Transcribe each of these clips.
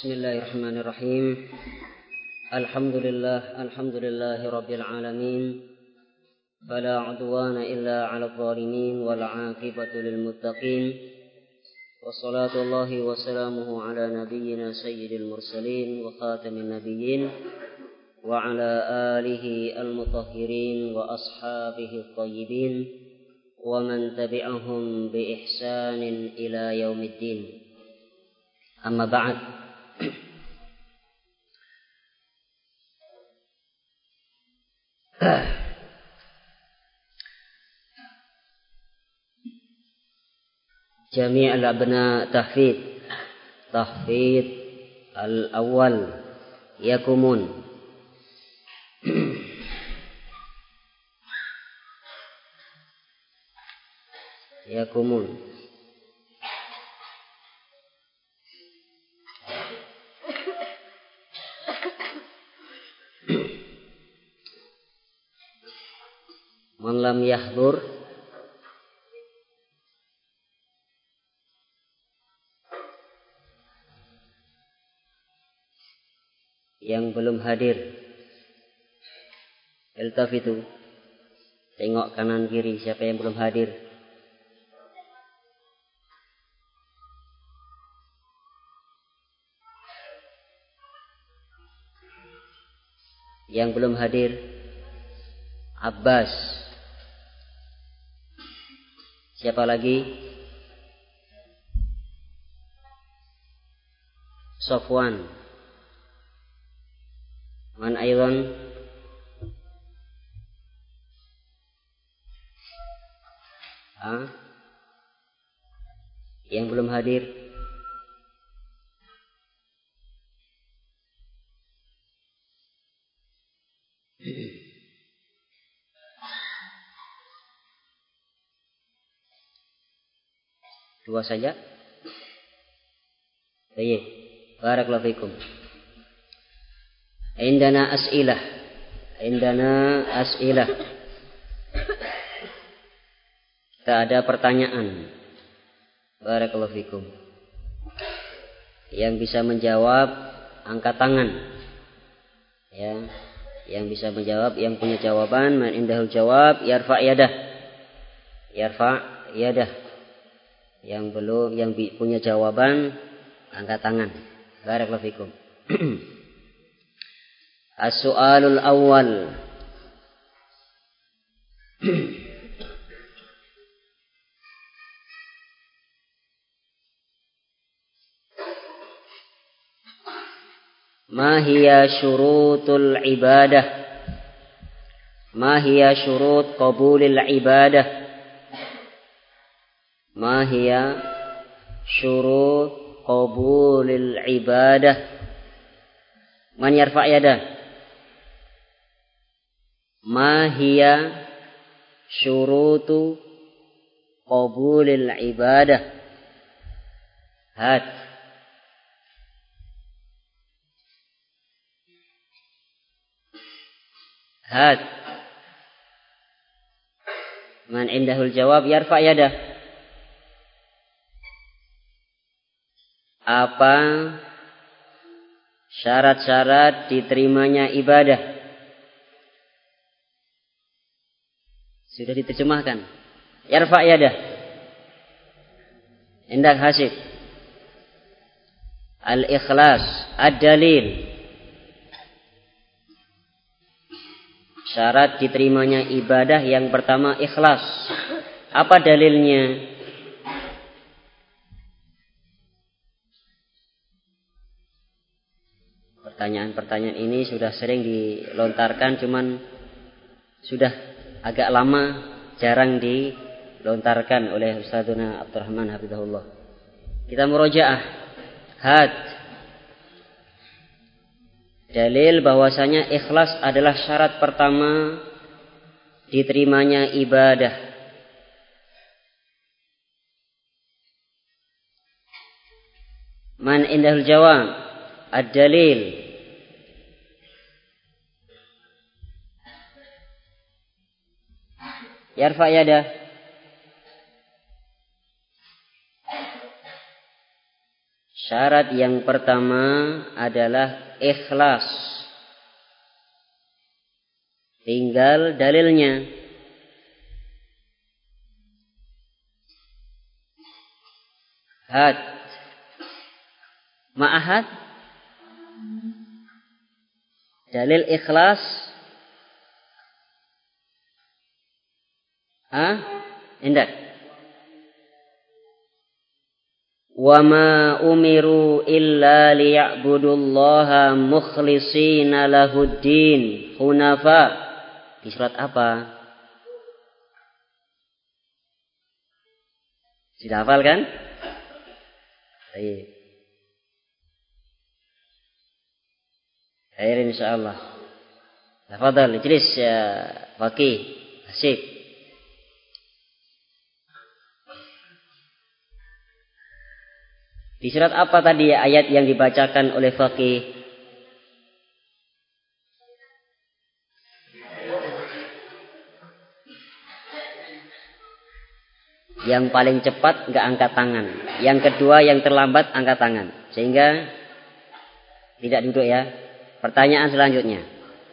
Bismillahirrahmanirrahim. Alhamdulillahi rabbil alamin. Fala 'udwana illa 'alal zalimin wal 'aqibatu lil muttaqin. Wassalatu Allahi wa salamuhu ala nabiyyina sayyidil mursalin wa khatamin nabiyyin wa ala alihi al-mutahhirin wa ashabihi at-tayyibin wa man tabi'ahum bi ihsanin ila yaumiddin. Amma ba'd. Jami' al-abna tahfidh al-awwal yakumun man lam yahdur yang belum hadir. Iltafitu, tengok kanan kiri siapa yang belum hadir. Yang belum hadir Abbas. Siapa lagi? Sofwan. Man aydan? Yang belum hadir? Dua saja. Baik. Barakallahu fikum. Indana as'ilah. Kita ada pertanyaan. Barakallahu fikum. Yang bisa menjawab angkat tangan. Ya. Yang bisa menjawab, yang punya jawaban, man indahul jawab, yarfa' yadah. Yang belum, yang punya jawaban, angkat tangan. Barakallahu fikum. As-su'alul awwal. Ma hiya syurutul ibadah? Ma hiya syurut qabulil ibadah? Ma hiya syurut qabulil ibadah? Man yarfa' yadah. Ma hiya syurutu qabulil ibadah? Hat. Man indahul jawab yarfa' yadah. Apa syarat-syarat diterimanya ibadah? Sudah diterjemahkan. Yarfa' yadah. Indah hasib. Al-ikhlas. Ad-dalil. Syarat diterimanya ibadah yang pertama ikhlas. Apa dalilnya? Pertanyaan-pertanyaan ini sudah sering dilontarkan, cuman sudah agak lama jarang dilontarkan oleh Ustadzuna Abdurrahman hafizahullah. Kita murojaah. Had. Dalil bahwasanya ikhlas adalah syarat pertama diterimanya ibadah. Man indahul jawab. Ad-dalil. Yarfa' yadah. Syarat yang pertama adalah ikhlas. Tinggal dalilnya. Had. Ma'ahad. Dalil ikhlas. Indah. Wa ma umiru illa liya'budullaha mukhlishina lahuddin hunafa. Di surat apa? Sudah hafal kan? Baik. Khair insyaallah. Tafadhal ijlis ya Faqih. Asik. Di surat apa tadi ayat yang dibacakan oleh Faqih? Yang paling cepat enggak angkat tangan. Yang kedua yang terlambat angkat tangan. Sehingga tidak duduk ya. Pertanyaan selanjutnya.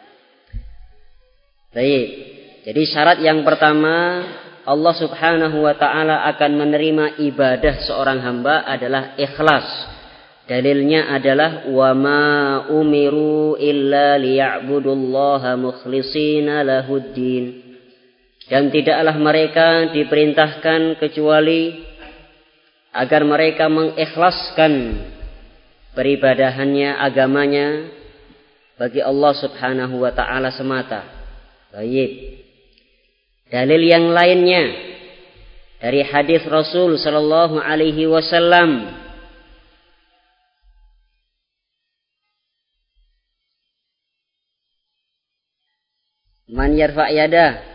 Baik. Jadi syarat yang pertama, Allah Subhanahu wa taala akan menerima ibadah seorang hamba adalah ikhlas. Dalilnya adalah wa ma umiru illa liya'budullaha mukhlishina lahuddin. Dan tidaklah mereka diperintahkan kecuali agar mereka mengikhlaskan peribadahannya, agamanya bagi Allah Subhanahu wa taala semata. Baik. Dalil yang lainnya dari hadis Rasul sallallahu alaihi wasallam. Man yarfa' yadah.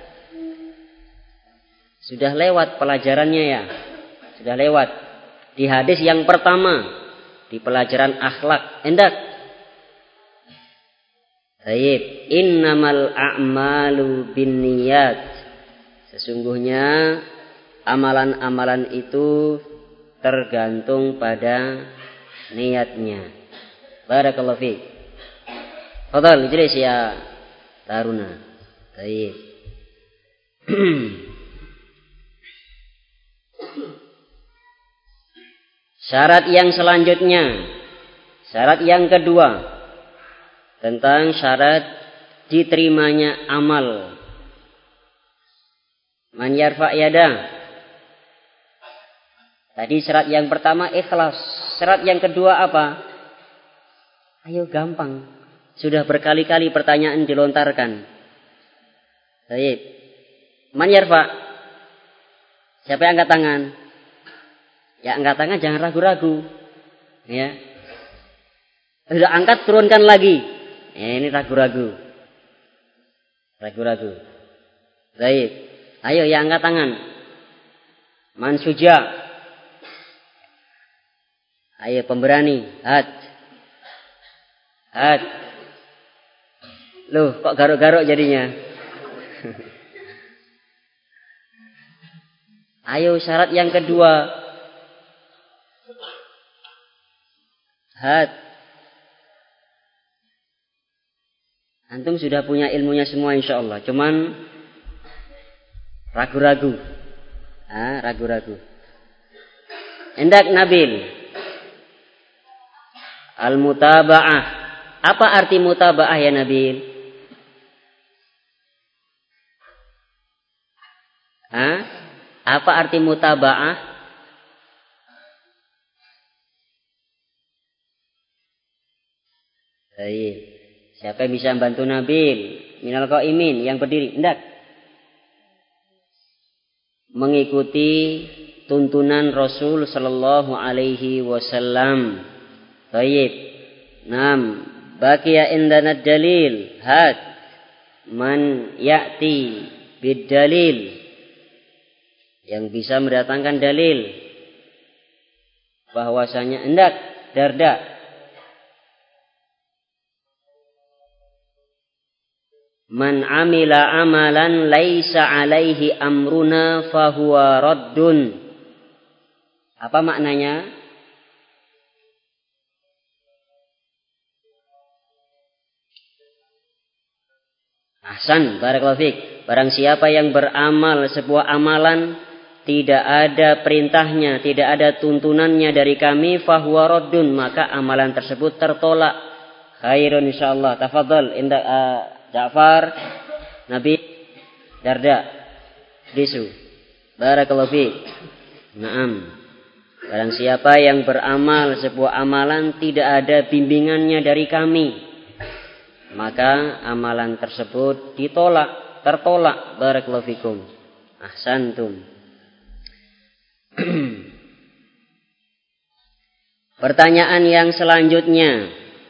Sudah lewat pelajarannya ya. Sudah lewat. Di hadis yang pertama. Di pelajaran akhlak. Endak. Baik. Innamal a'malu binniyat. Sesungguhnya amalan-amalan itu tergantung pada niatnya. Barakallahu fiik. Fadhal ijlis ya Taruna. Baik. Syarat yang selanjutnya, syarat yang kedua tentang syarat diterimanya amal. Man yarfa' yadah. Tadi syarat yang pertama ikhlas. Syarat yang kedua apa? Ayo gampang. Sudah berkali-kali pertanyaan dilontarkan. Baik. Man yarfa'. Siapa yang angkat tangan? Ya angkat tangan jangan ragu-ragu. Ya. Sudah angkat turunkan lagi. Ini ragu-ragu. Ragu-ragu. Baik. Ayo ya angkat tangan. Man suja. Ayo pemberani. Had. Had. Loh kok garuk-garuk jadinya? Ayo syarat yang kedua. Had. Antum sudah punya ilmunya semua insyaallah. Cuman ragu-ragu. Ragu-ragu. Hendak Nabil. Al-mutaba'ah. Apa arti mutaba'ah ya Nabil? Apa arti mutaba'ah? Baik. Siapa yang bisa membantu Nabil? Minal qaimin yang berdiri. Hendak mengikuti tuntunan Rasul sallallahu alaihi wasallam. Baik. Nam, baqiya indana dalil. Had. Man ya'ti bid dalil. Yang bisa mendatangkan dalil bahwasanya hendak Darda. Man amila amalan laisa alaihi amruna fahuwa raddun. Apa maknanya? Ahsan, barakallahu fiik. Barang siapa yang beramal sebuah amalan tidak ada perintahnya, tidak ada tuntunannya dari kami, fahuwa raddun, maka amalan tersebut tertolak. Khairun insyaallah. Tafadhal inda Ja'far, Nabi Darda, Disu. Barakallahu fiik. Naam. Barang siapa yang beramal sebuah amalan tidak ada bimbingannya dari kami, maka amalan tersebut ditolak, tertolak. Barakallahu fikum. Ahsantum. Pertanyaan yang selanjutnya.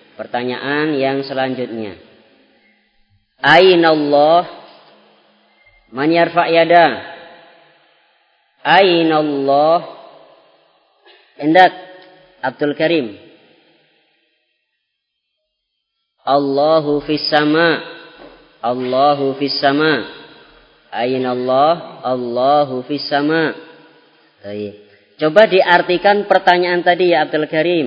Aina Allah? Man yarfa' yada? Aina Allah? Indak Abdul Karim. Allahu fis sama. Allahu fis sama. Aina Allah? Allahu fis sama. Baik. Coba diartikan pertanyaan tadi ya Abdul Karim.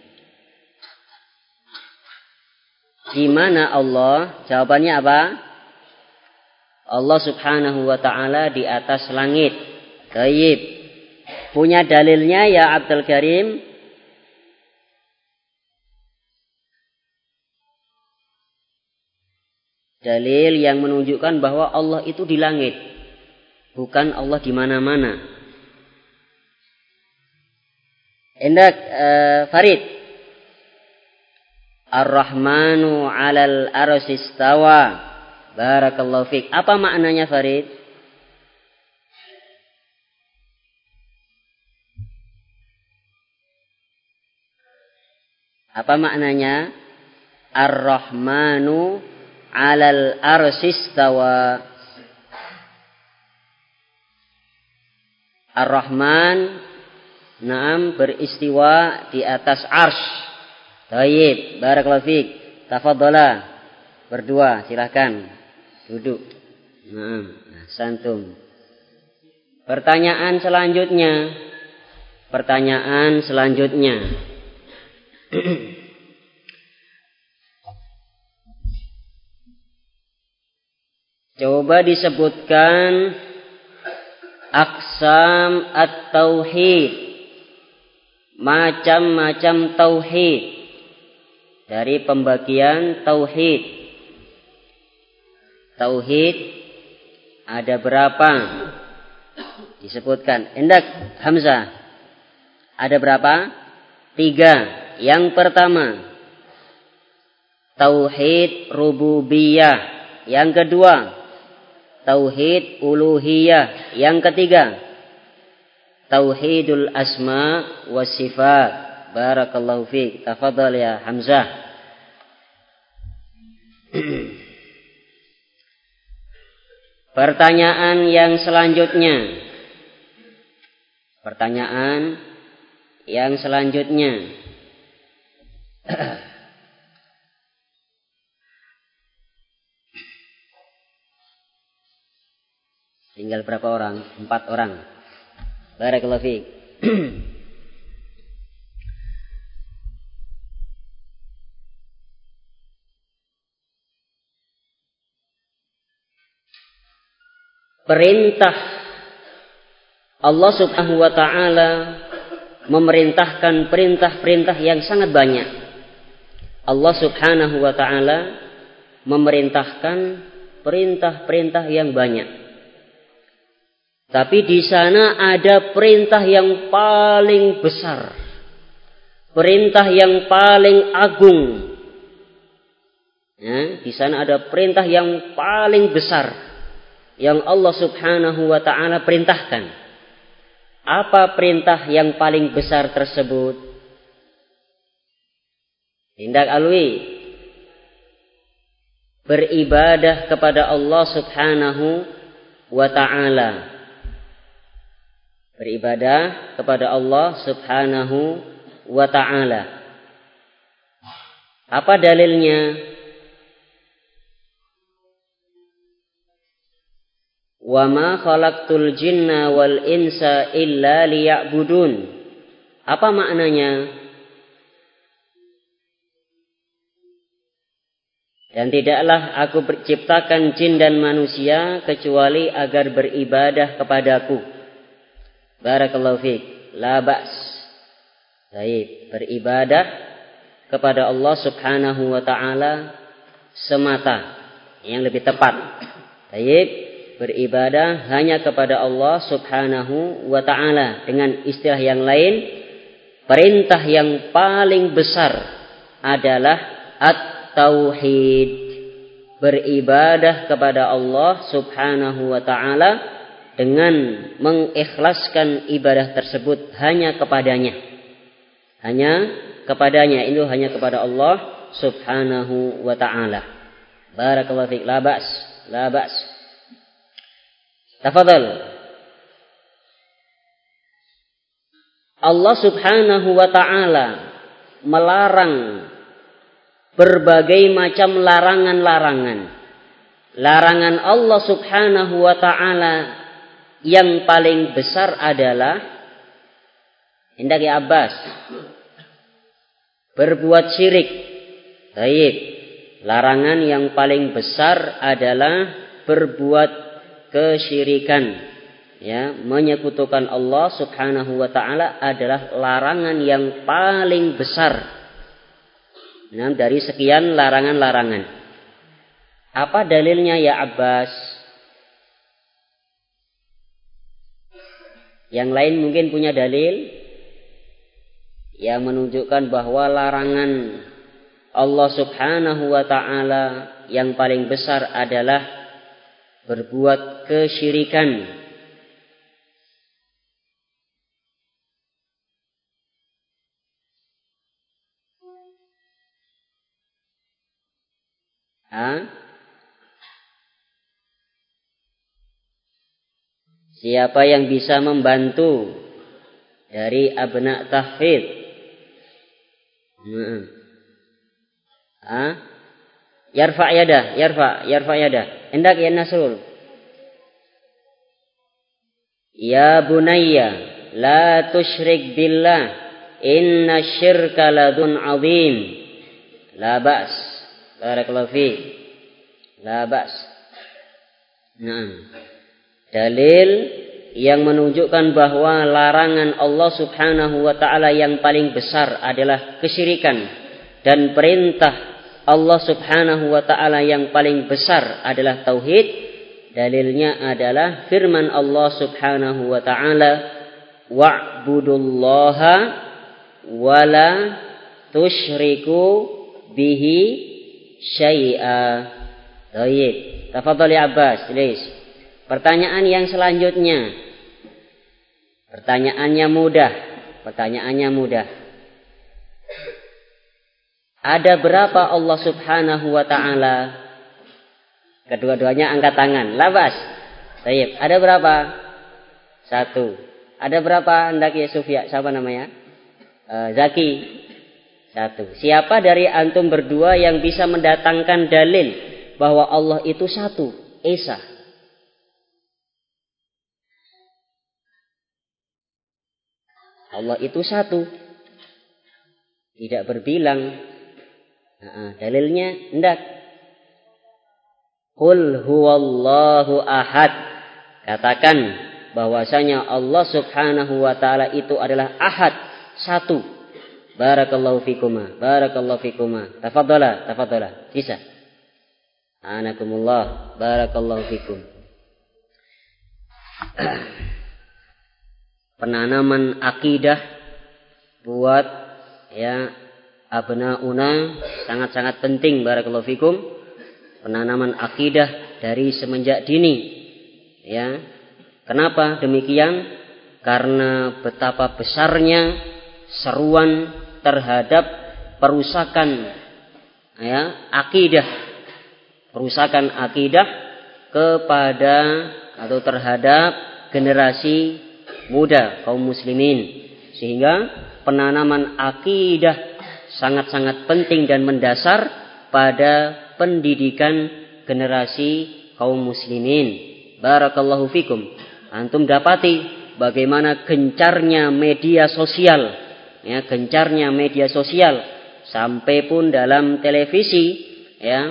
Di mana Allah? Jawabannya apa? Allah Subhanahu wa taala di atas langit. Baik. Punya dalilnya ya Abdul Karim? Dalil yang menunjukkan bahwa Allah itu di langit, bukan Allah di mana-mana. Indak Farid. Ar-Rahmanu 'alal arsy istawa. Barakallahu fiik. Apa maknanya Farid? Apa maknanya? Ar-Rahmanu 'alal arsy istawa. Ar-Rahman, naam, beristiwa di atas arsy. Baik, barakallahu fiik. Tafadhala. Berdua, silakan. Duduk. Naam, santum. Pertanyaan selanjutnya. Coba disebutkan aqsam at-tauhid. Macam-macam tauhid. Dari pembagian tauhid. Tauhid ada berapa? Disebutkan. Indak Hamzah. Ada berapa? 3. Yang pertama, tauhid rububiyah. Yang kedua, tauhid uluhiyah. Yang ketiga, tauhidul asma wa sifat. Barakallahu fiik. Tafadhal ya Hamzah. Pertanyaan yang selanjutnya. Tinggal berapa orang? 4 orang. Barakallahu fiik. Perintah Allah Subhanahu wa taala memerintahkan perintah-perintah yang sangat banyak. Allah Subhanahu wa taala memerintahkan perintah-perintah yang banyak. Tapi di sana ada perintah yang paling besar. Perintah yang paling agung. Ya, di sana ada perintah yang paling besar yang Allah Subhanahu wa taala perintahkan. Apa perintah yang paling besar tersebut? Tindak alwi. Beribadah kepada Allah Subhanahu wa taala. Beribadah kepada Allah Subhanahu wa taala. Apa dalilnya? Wa ma khalaqtul jinna wal insa illa liya'budun. Apa maknanya? Dan tidaklah aku ciptakan jin dan manusia kecuali agar beribadah kepadaku. Barakallahu fiik. La ba's. Baik, beribadah kepada Allah Subhanahu wa taala semata, yang lebih tepat. Baik, beribadah hanya kepada Allah Subhanahu wa taala. Dengan istilah yang lain, perintah yang paling besar adalah at-tauhid. Beribadah kepada Allah Subhanahu wa taala dengan mengikhlaskan ibadah tersebut hanya kepadanya. Hanya kepadanya, itu hanya kepada Allah Subhanahu wa taala. Barakallahu fiik. La ba's. La ba's. Tafadhal. Allah Subhanahu wa taala melarang berbagai macam larangan-larangan. Larangan Allah Subhanahu wa taala yang paling besar adalah, hendak ya Abbas, berbuat syirik. Baik. Larangan yang paling besar adalah berbuat kesyirikan. Ya, menyekutukan Allah Subhanahu wa taala adalah larangan yang paling besar. Nah, dari sekian larangan-larangan. Apa dalilnya ya Abbas? Yang lain mungkin punya dalil yang menunjukkan bahwa larangan Allah Subhanahu wa taala yang paling besar adalah berbuat kesyirikan. Siapa yang bisa membantu dari abna tahfidz? Yarfa yadah. Hendak ya Nasrul. Ya bunayya, la tusyrik billah, inna syirka ladun azim. La ba's. Barakallahu fiik. La ba's. Dalil yang menunjukkan bahwa larangan Allah Subhanahu wa taala yang paling besar adalah kesyirikan, dan perintah Allah Subhanahu wa taala yang paling besar adalah tauhid. Dalilnya adalah firman Allah Subhanahu wa taala, wa'budullaha wa la tusyriku bihi syai'a. Baik, tafadhal ya Abbas, please. Pertanyaan yang selanjutnya. Pertanyaannya mudah. Ada berapa Allah Subhanahu wa taala? Kedua-duanya angkat tangan. Labas. Baik, ada berapa? 1. Ada berapa? Hendak ya Sufya, siapa namanya? Zaki. 1. Siapa dari antum berdua yang bisa mendatangkan dalil bahwa Allah itu satu, esa? Allah itu satu, tidak berbilang. Dalilnya hendak. Qul huwallahu ahad. Katakan bahwasanya Allah Subhanahu wa taala itu adalah ahad, satu. Barakallahu fikuma. Tafadhala. Bisa. Anakumullah. Barakallahu fikum. Penanaman akidah buat ya abnauna sangat-sangat penting. Barakallahu fikum. Penanaman akidah dari semenjak dini. Ya. Kenapa demikian? Karena betapa besarnya seruan terhadap perusakan ya akidah. Perusakan akidah kepada atau terhadap generasi muda kaum muslimin, sehingga penanaman akidah sangat-sangat penting dan mendasar pada pendidikan generasi kaum muslimin. Barakallahu fikum. Antum dapati bagaimana gencarnya media sosial, sampai pun dalam televisi ya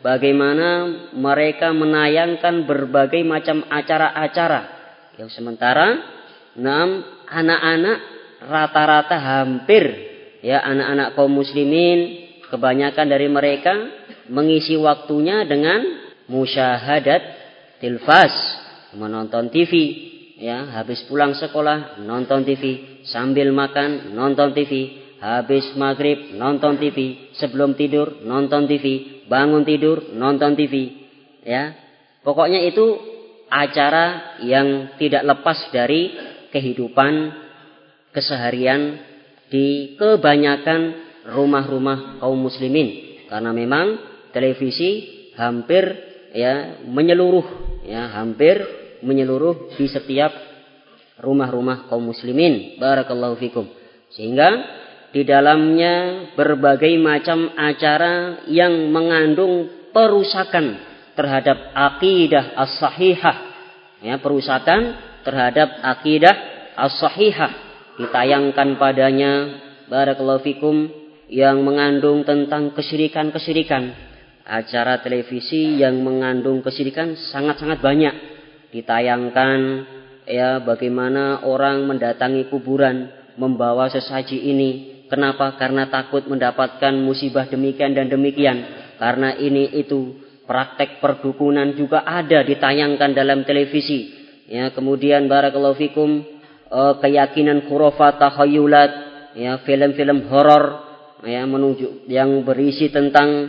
bagaimana mereka menayangkan berbagai macam acara-acara. Yang sementara anak-anak rata-rata hampir ya anak-anak kaum muslimin, kebanyakan dari mereka mengisi waktunya dengan musyahadat tilfas, menonton TV, ya, habis pulang sekolah nonton TV, sambil makan nonton TV, habis maghrib nonton TV, sebelum tidur nonton TV, bangun tidur nonton TV, ya. Pokoknya itu acara yang tidak lepas dari kehidupan keseharian di kebanyakan rumah-rumah kaum muslimin, karena memang televisi hampir ya menyeluruh, ya hampir menyeluruh di setiap rumah-rumah kaum muslimin. Barakallahu fikum. Sehingga di dalamnya berbagai macam acara yang mengandung perusakan terhadap akidah as-sahihah, ya, perusakan terhadap akidah as-sahihah ditayangkan padanya. Barakallahu fikum, yang mengandung tentang kesyirikan-kesyirikan. Acara televisi yang mengandung kesyirikan sangat-sangat banyak ditayangkan, ya, bagaimana orang mendatangi kuburan membawa sesaji ini. Kenapa? Karena takut mendapatkan musibah demikian dan demikian. Karena ini itu praktek perdukunan juga ada ditayangkan dalam televisi. Ya, kemudian barakallahu fikum, keyakinan khurafat, takhayulat, ya, film-film horor, ya, menunjuk yang berisi tentang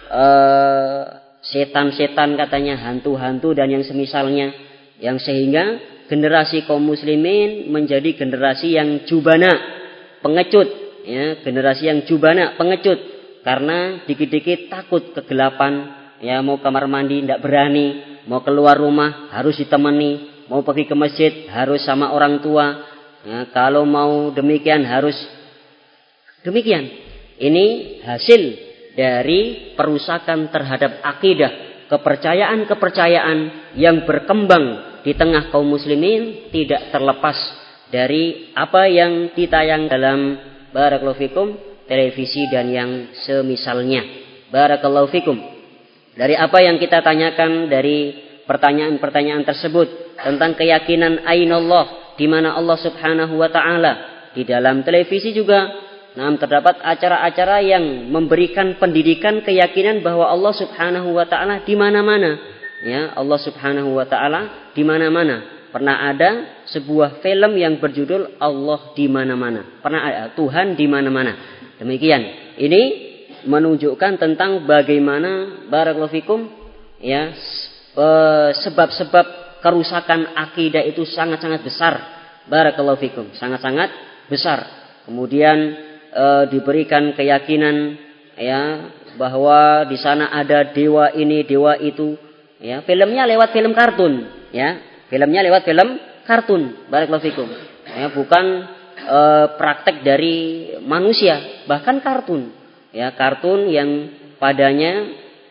setan-setan katanya, hantu-hantu dan yang semisalnya, yang sehingga generasi kaum muslimin menjadi generasi yang jubana, pengecut, ya, generasi yang jubana, pengecut, karena dikit-dikit takut kegelapan, ya, mau kamar mandi tidak berani, mau keluar rumah harus ditemani, mau pergi ke masjid harus sama orang tua, ya, kalau mau demikian harus demikian. Ini hasil dari perusakan terhadap akidah, kepercayaan-kepercayaan yang berkembang di tengah kaum muslimin, tidak terlepas dari apa yang ditayang dalam barakallahu fikum televisi dan yang semisalnya. Barakallahu fikum. Dari apa yang kita tanyakan dari pertanyaan-pertanyaan tersebut tentang keyakinan ainallah, di mana Allah Subhanahu wa taala, di dalam televisi juga terdapat acara-acara yang memberikan pendidikan keyakinan bahwa Allah Subhanahu wa taala di mana-mana. Ya, Allah Subhanahu wa taala di mana-mana. Pernah ada sebuah film yang berjudul Allah di mana-mana. Pernah ada Tuhan di mana-mana. Demikian. Ini menunjukkan tentang bagaimana barakallahu fikum, ya, sebab-sebab kerusakan akidah itu sangat-sangat besar. Barakallahu fikum, sangat-sangat besar. Kemudian diberikan keyakinan, ya, bahwa di sana ada dewa ini, dewa itu, ya. Filmnya lewat film kartun, ya. Filmnya lewat film kartun. Barakallahu fikum. Ya, bukan praktek dari manusia, bahkan kartun. Ya, kartun yang padanya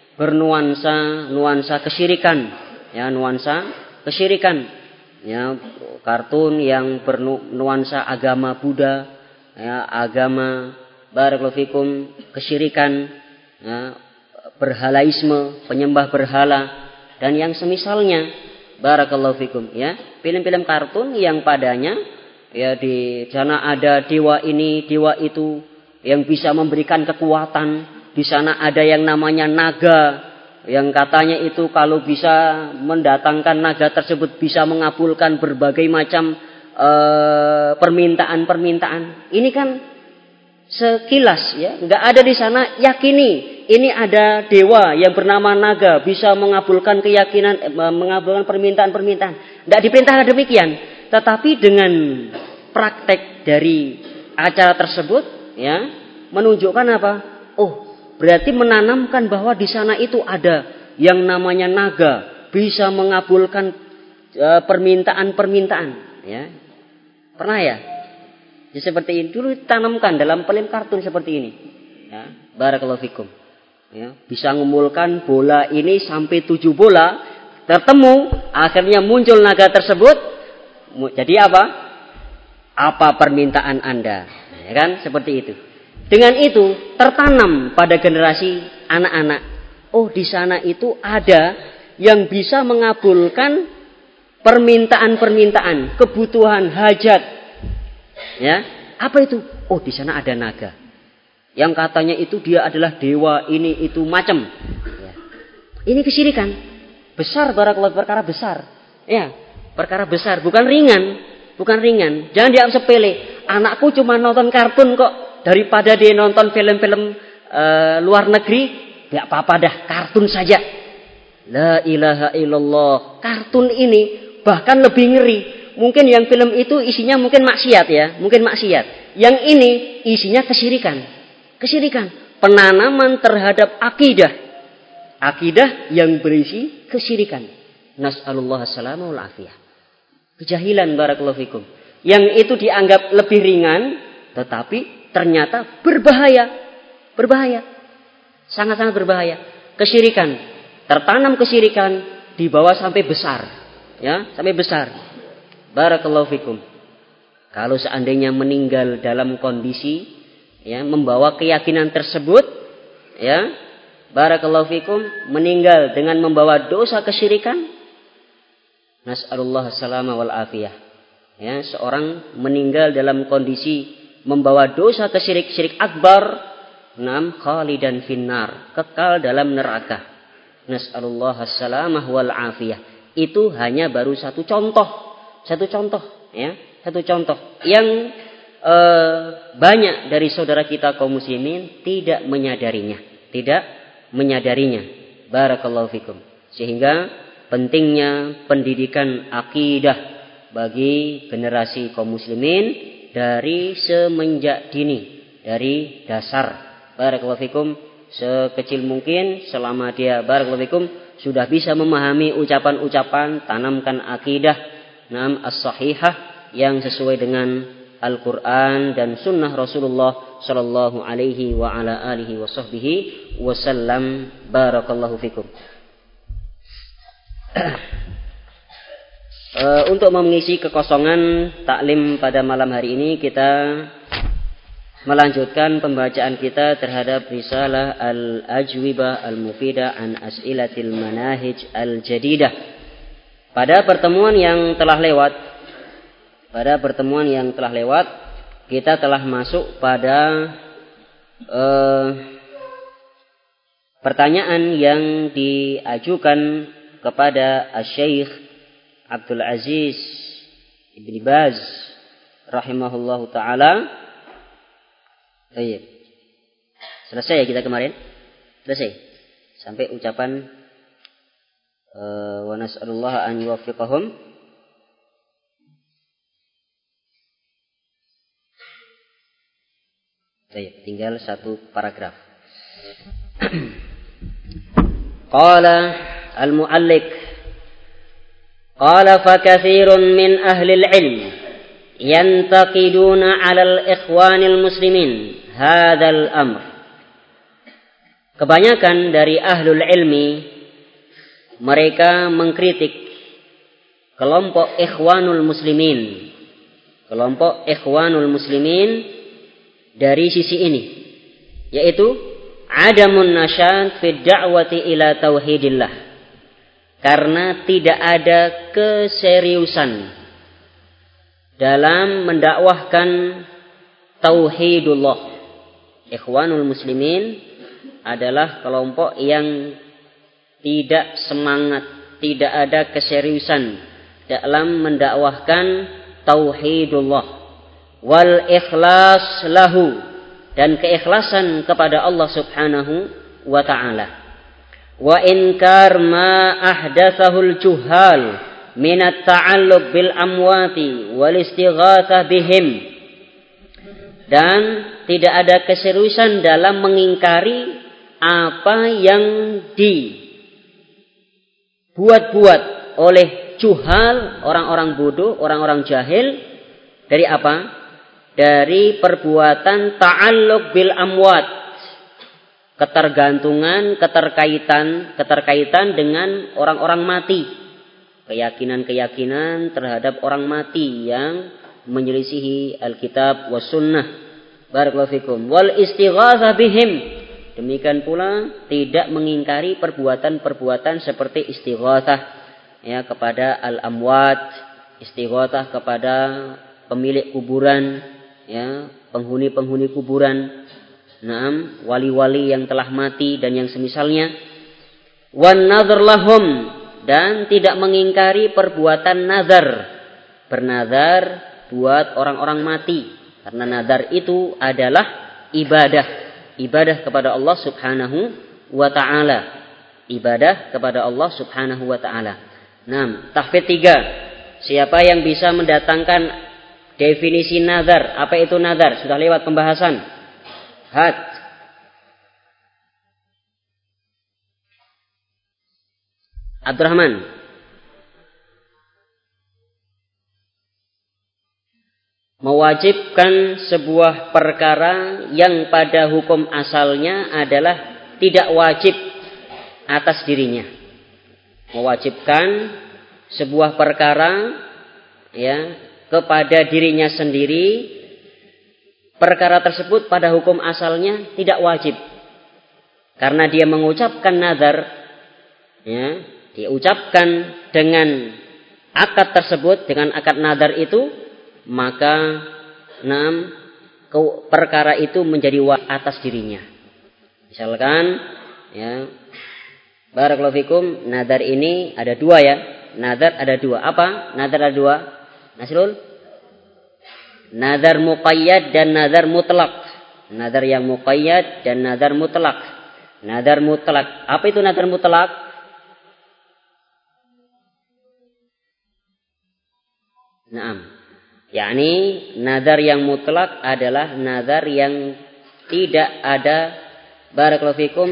bernuansa kesyirikan, ya, nuansa kesyirikan. Ya, kartun yang bernuansa agama Buddha, ya, agama barakallahu fikum kesyirikan, ya, berhalaisme, penyembah berhala dan yang semisalnya. Barakallahu fikum, ya, film-film kartun yang padanya, ya, di sana ada dewa ini, dewa itu yang bisa memberikan kekuatan. Di sana ada yang namanya naga, yang katanya itu kalau bisa mendatangkan naga tersebut bisa mengabulkan berbagai macam permintaan-permintaan. Ini kan sekilas, ya, nggak ada di sana. Yakini ini ada dewa yang bernama naga bisa mengabulkan keyakinan, mengabulkan permintaan-permintaan. Nggak diperintahkan demikian. Tetapi dengan praktek dari acara tersebut, ya, menunjukkan apa? Oh, berarti menanamkan bahwa di sana itu ada yang namanya naga bisa mengabulkan permintaan-permintaan, ya. Pernah ya? Ya, seperti ini dulu ditanamkan dalam film kartun seperti ini. Ya, barakallahu fikum. Ya, bisa mengumpulkan bola ini sampai 7 bola tertemu, akhirnya muncul naga tersebut. Jadi apa? Apa permintaan Anda? Ya kan? Seperti itu. Dengan itu tertanam pada generasi anak-anak oh di sana itu ada yang bisa mengabulkan permintaan-permintaan, kebutuhan, hajat. Ya, apa itu? Oh di sana ada naga. Yang katanya itu dia adalah dewa, ini itu macam. Ya. Ini kesyirikan. Besar barakallahu, perkara besar. Ya, perkara besar, bukan ringan, bukan ringan. Jangan dianggap sepele. Anakku cuma nonton kartun kok, daripada dia nonton film-film luar negeri, tidak apa-apa dah, kartun saja. La ilaha illallah. Kartun ini bahkan lebih ngeri. Mungkin yang film itu isinya mungkin maksiat ya, mungkin maksiat. Yang ini isinya kesyirikan. Kesyirikan, penanaman terhadap akidah. Akidah yang berisi kesyirikan. Nas'alullah as-salama wal afiyah. Kejahilan barakallahu fikum. Yang itu dianggap lebih ringan, tetapi ternyata berbahaya. Berbahaya. Sangat-sangat berbahaya. Kesyirikan. Tertanam kesyirikan dibawa sampai besar. Ya, sampai besar. Barakallahu fikum. Kalau seandainya meninggal dalam kondisi ya membawa keyakinan tersebut, ya, barakallahu fikum, meninggal dengan membawa dosa kesyirikan, nas'alullah as-salama wal afiyah. Ya, seorang meninggal dalam kondisi membawa dosa syirik akbar, khalidan finnar, kekal dalam neraka. Nas'alullah as-salamah wal afiyah. Itu hanya baru satu contoh, ya, satu contoh yang banyak dari saudara kita kaum muslimin tidak menyadarinya. Barakallahu fikum. Sehingga pentingnya pendidikan akidah bagi generasi kaum muslimin dari semenjak dini, dari dasar. Barakallahu fikum, sekecil mungkin selama dia barakallahu fikum sudah bisa memahami ucapan-ucapan, tanamkan akidah as-sahihah yang sesuai dengan Al-Quran dan Sunnah Rasulullah Sallallahu Alaihi wa ala alihi wa sahbihi wasallam. Barakallahu fikum. Untuk mengisi kekosongan taklim pada malam hari ini, kita melanjutkan pembacaan kita terhadap risalah Al-Ajwibah Al-Mufidah an As'ilatil Manahij Al-Jadidah. Pada pertemuan yang telah lewat, kita telah masuk pada pertanyaan yang diajukan kepada Syekh Abdul Aziz Ibn Baz rahimahullahu ta'ala. Selesai ya kita kemarin? Selesai. Sampai ucapan wa nas'alullah an yuwaffiqahum. Tinggal satu paragraf. Qala al-mu'allik, qala fa katsirun min ahli al-ilm yantaqiduna 'ala al-ikhwanil muslimin hadzal amr. Kebanyakan dari ahlul ilmi mereka mengkritik kelompok ikhwanul muslimin. Kelompok ikhwanul muslimin dari sisi ini, yaitu adamun nasyad fi da'wati ila tauhidillah, karena tidak ada keseriusan dalam mendakwahkan tauhidullah. Ikhwanul muslimin adalah kelompok yang tidak semangat, tidak ada keseriusan dalam mendakwahkan tauhidullah. Wal ikhlas lahu, dan keikhlasan kepada Allah Subhanahu wa ta'ala. Wa inkar ma ahdatsahul juhal min at-ta'alluq bil amwati wal istighatsah bihim, dan tidak ada keseriusan dalam mengingkari apa yang dibuat-buat oleh juhal, orang-orang bodoh, orang-orang jahil. Dari apa? Dari perbuatan ta'alluq bil amwat, ketergantungan, keterkaitan dengan orang-orang mati, keyakinan terhadap orang mati yang menyelisihi Alkitab was sunnah. Barakallahu fikum. Wal istighatsah bihim, Demikian pula tidak mengingkari perbuatan-perbuatan seperti istighatsah ya kepada al-amwat, istighatsah kepada pemilik kuburan, ya, penghuni-penghuni kuburan, wali-wali yang telah mati dan yang semisalnya. Wan nadhar lahum, dan tidak mengingkari perbuatan nazar, bernazar buat orang-orang mati, karena nazar itu adalah ibadah kepada Allah Subhanahu wa taala. Ibadah kepada Allah Subhanahu wa taala. Tahfidz 3. Siapa yang bisa mendatangkan definisi nazar? Apa itu nazar? Sudah lewat pembahasan. Had. Abdurrahman. Mewajibkan sebuah perkara yang pada hukum asalnya adalah tidak wajib atas dirinya. Mewajibkan sebuah perkara ya kepada dirinya sendiri, perkara tersebut pada hukum asalnya tidak wajib. Karena dia mengucapkan nazar, ya, dia ucapkan dengan akad tersebut, dengan akad nazar itu, maka perkara itu menjadi wajib atas dirinya. Misalkan, ya, barakallahu fikum, nazar ini ada dua ya. Nazar ada dua. Apa? Nazar ada dua. Nasrul? Nazar muqayyad dan nazar mutlak. Nazar yang muqayyad dan nazar mutlak. Nazar mutlak. Apa itu nazar mutlak? yakni nazar yang mutlak adalah nazar yang tidak ada barakallahu fikum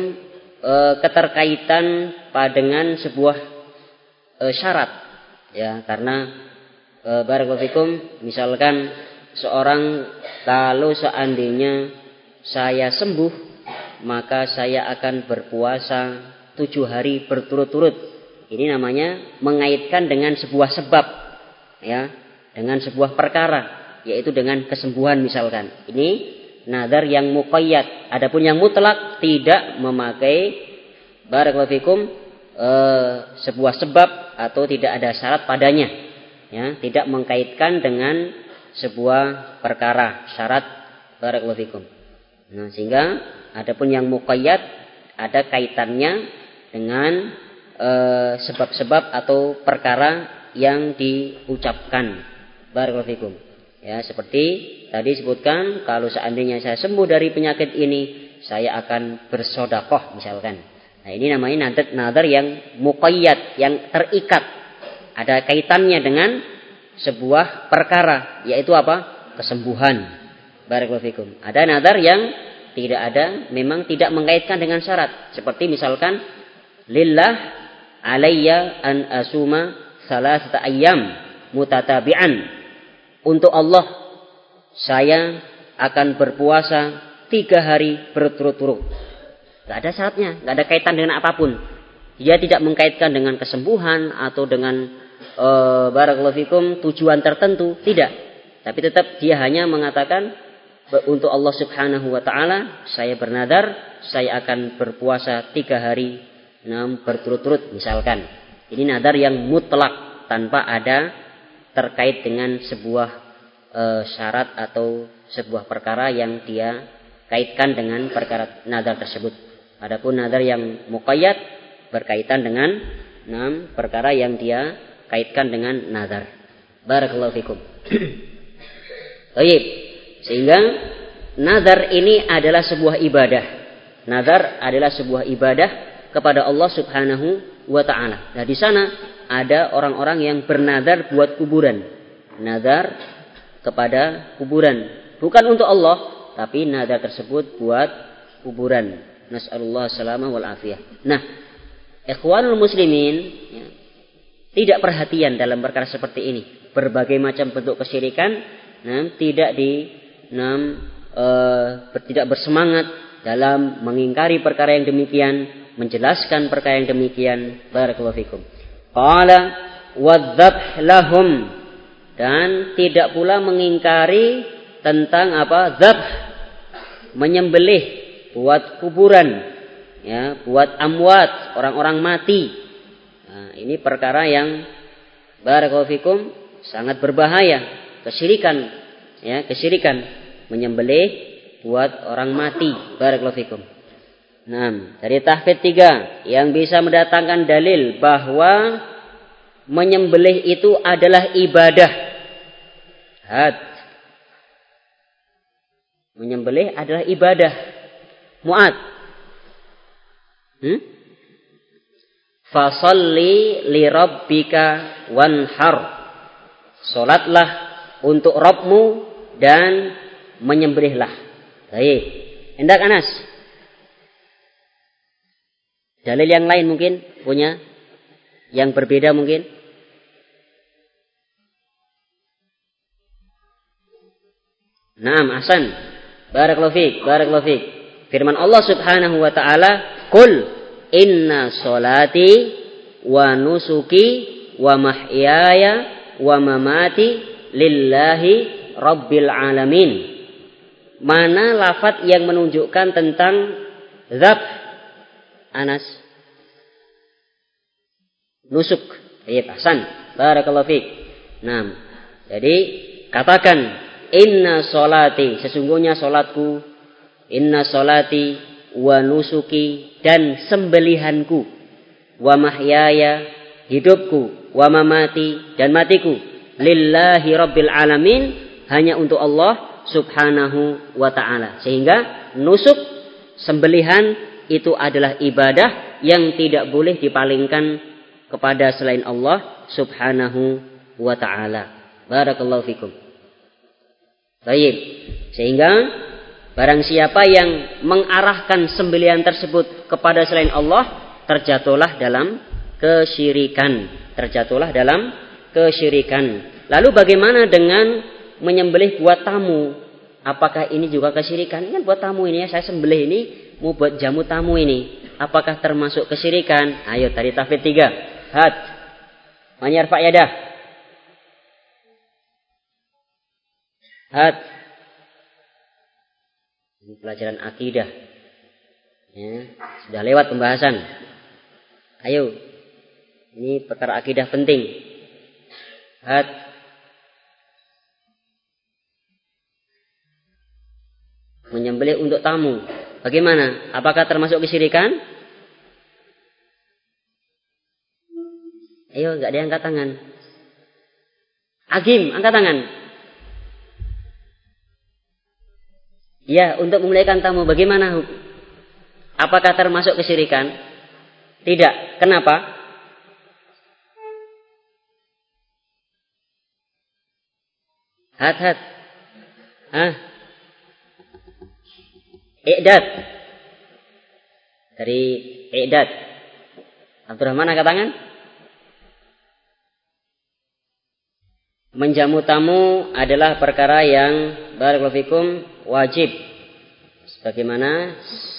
keterkaitan dengan sebuah syarat, ya, karena barakallahu fikum misalkan seorang, kalau seandainya saya sembuh maka saya akan berpuasa 7 hari berturut-turut. Ini namanya mengaitkan dengan sebuah sebab, ya, dengan sebuah perkara, yaitu dengan kesembuhan misalkan. Ini nazar yang muqayyad. Adapun yang mutlak tidak memakai barakallahu fikum sebuah sebab atau tidak ada syarat padanya, ya, tidak mengkaitkan dengan sebuah perkara syarat barakallahu fikum. Sehingga adapun yang muqayyad ada kaitannya dengan sebab-sebab atau perkara yang diucapkan. Barakallahu fikum. Ya, seperti tadi sebutkan, kalau seandainya saya sembuh dari penyakit ini, saya akan bersedekah misalkan. Nah, ini namanya nazar yang muqayyad, yang terikat. Ada kaitannya dengan sebuah perkara, yaitu apa? Kesembuhan. Barakallahu fikum. Ada nazar yang tidak ada, memang tidak mengaitkan dengan syarat. Seperti misalkan, lillah alayya an asuma salasata ayyam mutatabi'an. Untuk Allah saya akan berpuasa 3 hari berturut-turut. Gak ada syaratnya, gak ada kaitan dengan apapun. Dia tidak mengkaitkan dengan kesembuhan atau dengan barakallahu fikum tujuan tertentu, tidak. Tapi tetap dia hanya mengatakan untuk Allah Subhanahu wa taala, saya bernazar saya akan berpuasa 3 hari berturut-turut misalkan. Ini nazar yang mutlak tanpa ada terkait dengan sebuah syarat atau sebuah perkara yang dia kaitkan dengan perkara nazar tersebut. Adapun nazar yang muqayyad berkaitan dengan perkara yang dia kaitkan dengan nazar. Barakallahu fikum. Baik. Sehingga nazar ini adalah sebuah ibadah. Nazar adalah sebuah ibadah kepada Allah Subhanahu wa taala. Nah, di sana ada orang-orang yang bernazar buat kuburan. Nazar kepada kuburan, bukan untuk Allah, tapi nazar tersebut buat kuburan. Nas'alullah salamah wal afiyah. Nah, ikhwanul muslimin, ya, tidak perhatian dalam perkara seperti ini. Berbagai macam bentuk kesyirikan, tidak bersemangat dalam mengingkari perkara yang demikian, menjelaskan perkara yang demikian. Barakallahu fikum. Qala wadzabh lahum, dan tidak pula mengingkari tentang apa? Dzabh, menyembelih buat kuburan, ya, buat amwat, orang-orang mati. Nah, ini perkara yang barakallahu fikum sangat berbahaya, kesyirikan, ya, kesyirikan, menyembelih buat orang mati, barakallahu fikum. Nah, dari tahqiq 3 yang bisa mendatangkan dalil bahwa menyembelih itu adalah ibadah. Menyembelih adalah ibadah. Mu'ad. Fasalli li rabbika wanhar. Salatlah untuk Rabbmu dan menyembelihlah. Baik. Hendak Anas. Dalil yang lain mungkin punya yang berbeda mungkin. Naam, ahsan. Barakallahu fiik. Firman Allah Subhanahu wa taala, "Qul inna sholati wa nusuki wa mahyaya wa mamati lillahi rabbil alamin." Mana lafaz yang menunjukkan tentang dzabh? Anas. Nusuk. Baik, ahsan. Barakallahu fiik. Naam. Jadi katakan inna sholati, sesungguhnya solatku, inna sholati wa nusuki, dan sembelihanku, wa mahyaya, hidupku, wa mamati, dan matiku, lillahi rabbil alamin, hanya untuk Allah subhanahu wa ta'ala. Sehingga nusuk, sembelihan, itu adalah ibadah yang tidak boleh dipalingkan kepada selain Allah subhanahu wa ta'ala. Barakallahu fikum. Baik. Sehingga barang siapa yang mengarahkan sembelihan tersebut kepada selain Allah, terjatuhlah dalam kesyirikan. Lalu bagaimana dengan menyembelih buat tamu? Apakah ini juga kesyirikan? Ini kan buat tamu ini ya, saya sembelih ini mau buat jamu tamu ini. Apakah termasuk kesyirikan? Ayo dari tahqiq 3. Hat. Man yarfa' yadah. Hat. Ini pelajaran akidah. Ya, sudah lewat pembahasan. Ayo. Ini perkara akidah penting. Hat. Menyembelih untuk tamu. Bagaimana? Apakah termasuk kesyirikan? Ayo, enggak ada yang angkat tangan. Agim, angkat tangan. Ya, untuk memuliakan tamu bagaimana? Apakah termasuk kesyirikan? Tidak. Kenapa? Hat. I'dad. Dari i'dad. Abdurrahman angkat tangan. Menjamu tamu adalah perkara yang barakallahu fikum wajib. Sebagaimana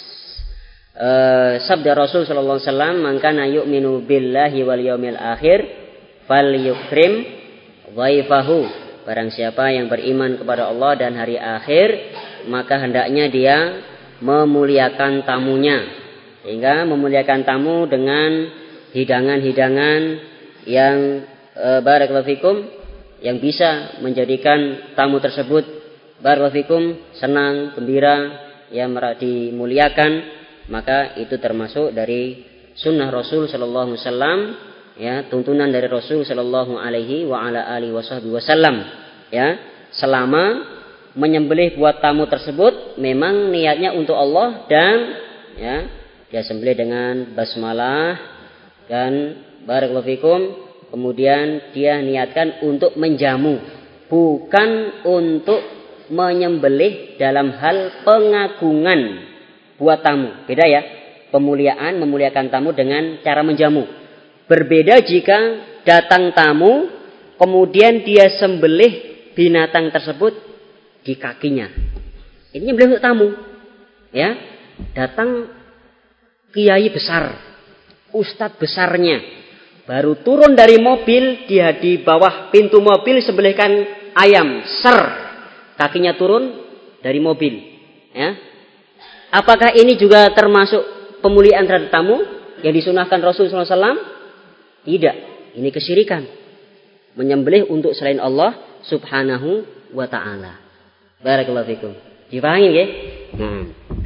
sabda Rasul sallallahu alaihi wasallam, "Man kana yu'minu billahi wal yaumil akhir falyukrim dhaifahu." Barang siapa yang beriman kepada Allah dan hari akhir, maka hendaknya dia memuliakan tamunya. Sehingga memuliakan tamu dengan hidangan-hidangan yang barakallahu fikum, yang bisa menjadikan tamu tersebut barakallahu fikum senang, gembira, yang dimuliakan, maka itu termasuk dari sunnah Rasul sallallahu alaihi wasallam, ya, tuntunan dari Rasul sallallahu alaihi wa ala alihi wasallam, ya, selama menyembelih buat tamu tersebut memang niatnya untuk Allah dan ya, dia sembelih dengan basmalah dan barakallahu fikum, kemudian dia niatkan untuk menjamu, bukan untuk menyembelih dalam hal pengagungan buat tamu. Beda ya, memuliakan tamu dengan cara menjamu. Berbeda jika datang tamu, kemudian dia sembelih binatang tersebut di kakinya. Ini nyembelih untuk tamu. Ya, datang kiai besar, ustadz besarnya, baru turun dari mobil, dia di bawah pintu mobil sembelihkan ayam, kakinya turun dari mobil, ya. Apakah ini juga termasuk pemuliaan terhadap tamu yang disunahkan Rasulullah SAW? Tidak. Ini kesyirikan. Menyembelih untuk selain Allah subhanahu wa ta'ala. Barakallahu fikum. Dipahami ya? Nah.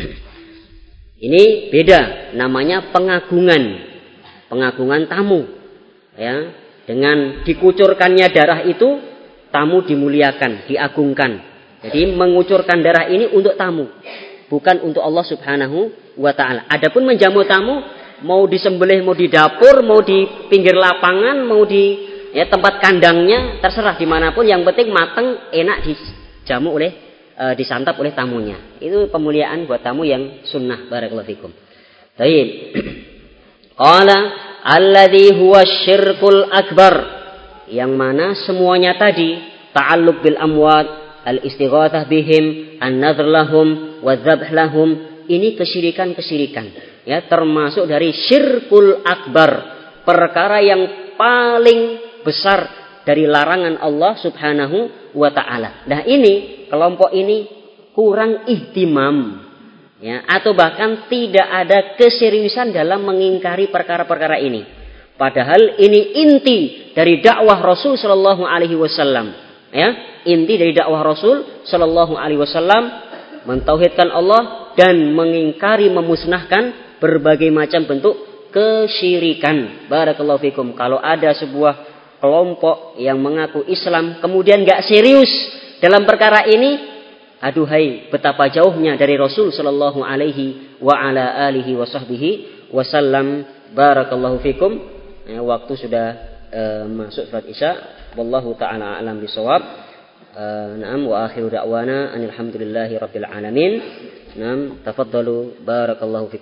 Ini beda. Namanya pengagungan. Pengagungan tamu. Ya. Dengan dikucurkannya darah itu, tamu dimuliakan, diagungkan. Jadi mengucurkan darah ini untuk tamu. Bukan untuk Allah subhanahu wa ta'ala. Adapun menjamu tamu, mau disembelih, mau di dapur, mau di pinggir lapangan, mau di tempat kandangnya, terserah dimanapun. Yang penting matang, enak dijamu oleh, disantap oleh tamunya. Itu pemuliaan buat tamu yang sunnah. Barakallahu fikum. Baik. Qala alladhi huwa syirkul akbar. Yang mana semuanya tadi, ta'alluq bil amwat, al-istighatsah bihim, an-nadhr lahum, wadzabh lahum, ini kesyirikan-kesyirikan. Ya, termasuk dari syirkul akbar, perkara yang paling besar dari larangan Allah subhanahu wa ta'ala. Nah ini, kelompok ini kurang ihtimam. Ya, atau bahkan tidak ada keseriusan dalam mengingkari perkara-perkara ini. Padahal ini inti dari dakwah Rasul sallallahu alaihi wasallam. Ya, inti dari dakwah Rasul sallallahu alaihi wasallam mentauhidkan Allah dan mengingkari, memusnahkan berbagai macam bentuk kesyirikan. Barakallahu fikum. Kalau ada sebuah kelompok yang mengaku Islam kemudian enggak serius dalam perkara ini, aduhai betapa jauhnya dari Rasul sallallahu alaihi wa ala alihi wasahbihi wasallam. Barakallahu fikum. Waktu sudah masuk salat Isya. Wallahu taala alam bisawab. Naam wa akhiru da'wana anil hamdulillahi rabbil alamin. Naam, tafaddalu barakallahu fikum.